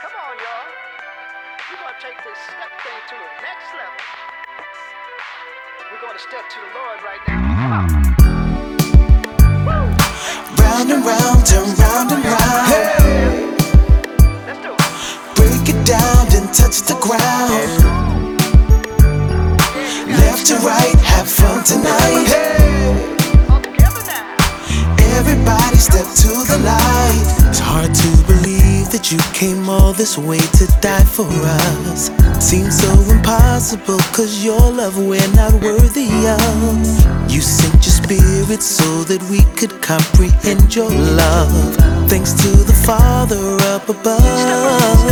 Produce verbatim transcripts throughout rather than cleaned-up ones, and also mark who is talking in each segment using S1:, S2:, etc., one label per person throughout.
S1: Come on, y'all. We're gonna take this step thing to the next level. We're gonna step to the Lord right now. Come on. Woo.
S2: Round and round, turn round and round.
S1: Hey. Let's do it.
S2: Break it down, then touch the ground. Left to right, have fun tonight.
S1: Hey. All together now.
S2: Everybody step to the light. It's hard to believe that you came all this way to die for us. Seems so impossible, cause your love we're not worthy of. You sent your spirit so that we could comprehend your love. Thanks to the Father up above.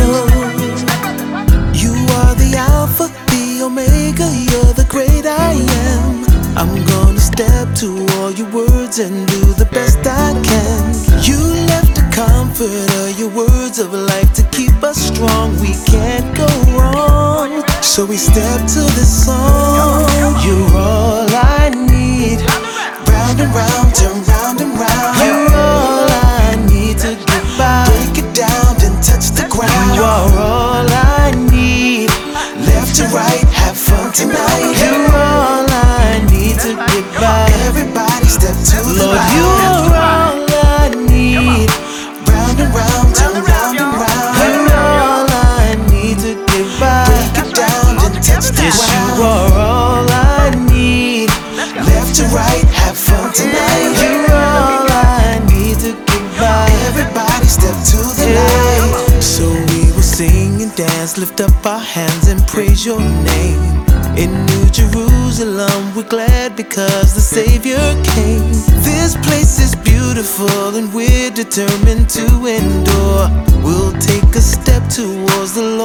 S2: You are the Alpha, the Omega, you're the great I am. I'm gonna step to all your words and do the best I can. You left a comforter, your words of life to keep us strong. We can't go wrong, so we step to this song. You're all I need. Round and round, turn round and round. You're all I need to get by. Break it down, then touch the ground. You are all I need. Left to right, have fun tonight. You're all I need to get by. Everybody step to the Lord, light. You are all I need. Round and round, turn round and round. You're all I need to get by. Break it down, then touch the
S1: Yes,
S2: ground.
S1: you
S2: are all I need. Left to right, have fun tonight. You're all I need to get by. Everybody step to the light. So we will sing and dance, lift up our hands and praise your name. In New Jerusalem, we're glad because the Savior came. This place is beautiful and we're determined to endure. We'll take a step towards the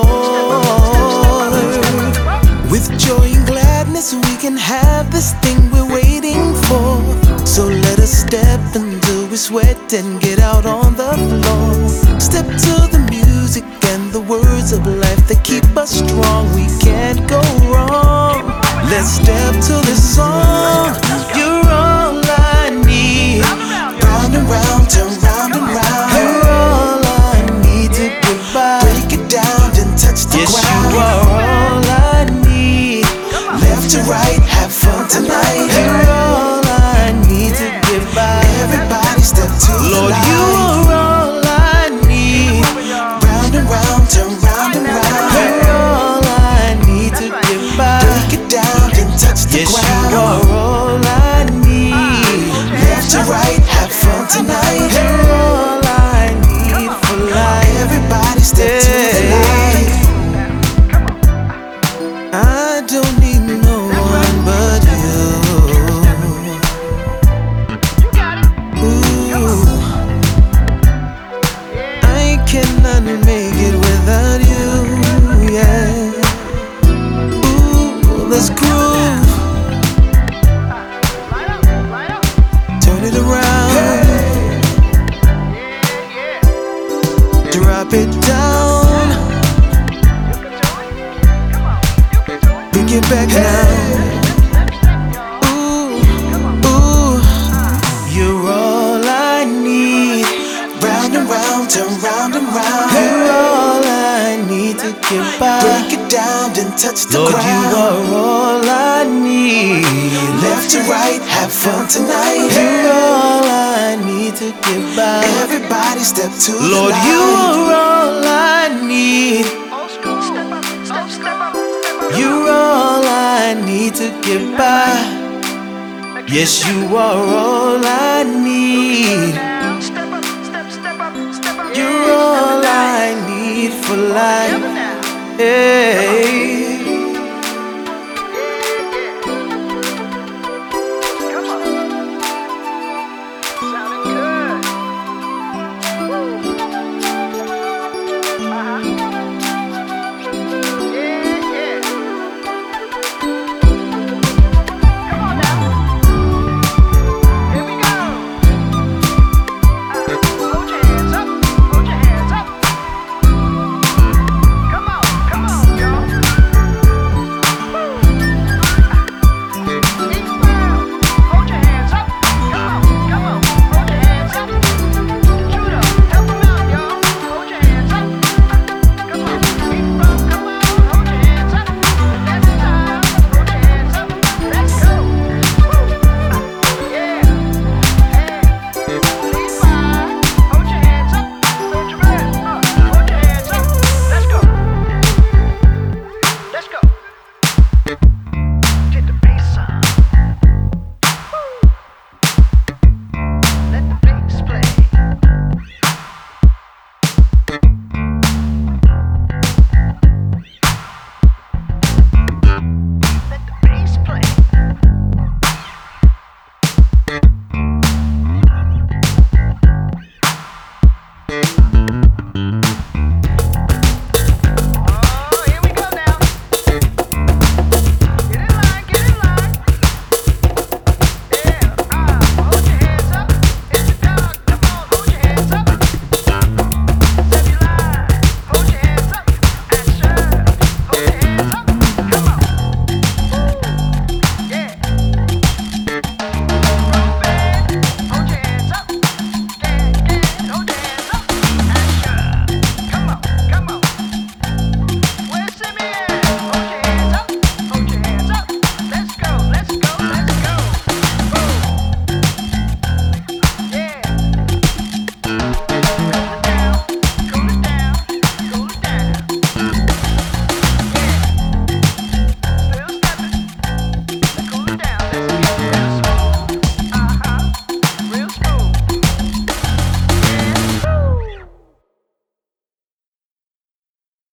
S2: Lord. With joy and gladness, we can have this thing we're waiting for. So let us step until we sweat and get out on the floor. Step to the music and the words of life that keep us strong. We can't go wrong. Let's step to this song. You're all I need. Round and round, turn round and round. You're all I need to get by. Break it down, then touch the
S1: Yes,
S2: ground.
S1: you are
S2: all I need. Left to right, have fun tonight. You're all I need to get by. Everybody step to the
S1: Lord,
S2: light.
S1: you
S2: are all I need. Round and round, turn round and round. You're all I need to get by. Break it down, then touch the
S1: Yes,
S2: ground.
S1: you are
S2: all I need. Left to right, have fun tonight. You're all I need for life. Everybody step to the light. I don't need no one but you. Ooh, I cannot make it without you. Yeah. Ooh, let's groove. Turn it around. Drop it down. Bring it back now. Ooh, ooh, you're all I need. Round and round, turn round and round. You're all I need to get by. Break it down, then touch the
S1: Lord,
S2: ground.
S1: you are all I need.
S2: Left to right, have fun tonight. You're all I need to get by. Everybody step to the
S1: Lord,
S2: light.
S1: you are all I need.
S2: You're all I need to get by.
S1: Yes, you are all I need.
S2: You're all I need for life. Hey.